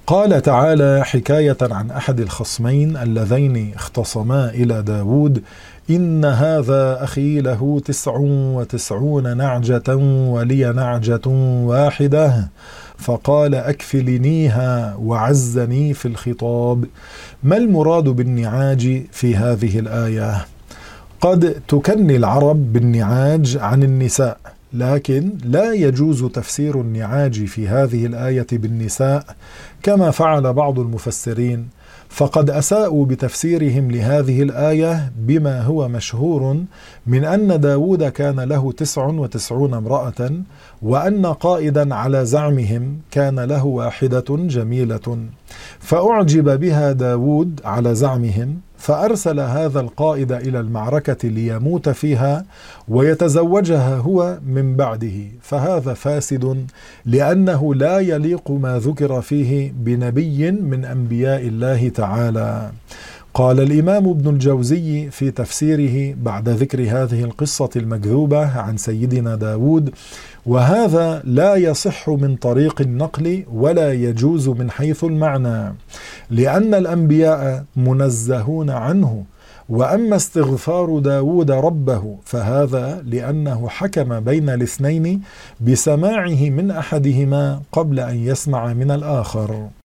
قال تعالى حكاية عن أحد الخصمين اللذين اختصما إلى داود: إن هذا أخي له 99 نعجة ولي نعجة واحدة فقال أكفلنيها وعزني في الخطاب. ما المراد بالنعاج في هذه الآية؟ قد تكني العرب بالنعاج عن النساء، لكن لا يجوز تفسير النعاج في هذه الآية بالنساء كما فعل بعض المفسرين، فقد أساءوا بتفسيرهم لهذه الآية بما هو مشهور من أن داود كان له 99 امرأة، وأن قائدا على زعمهم كان له واحدة جميلة، فأعجب بها داود على زعمهم، فأرسل هذا القائد إلى المعركة ليموت فيها ويتزوجها هو من بعده، فهذا فاسد لأنه لا يليق ما ذكر فيه بنبي من أنبياء الله تعالى. قال الإمام ابن الجوزي في تفسيره بعد ذكر هذه القصة المكذوبة عن سيدنا داود: وهذا لا يصح من طريق النقل ولا يجوز من حيث المعنى، لأن الأنبياء منزهون عنه، وأما استغفار داود ربه فهذا لأنه حكم بين الاثنين بسماعه من أحدهما قبل أن يسمع من الآخر.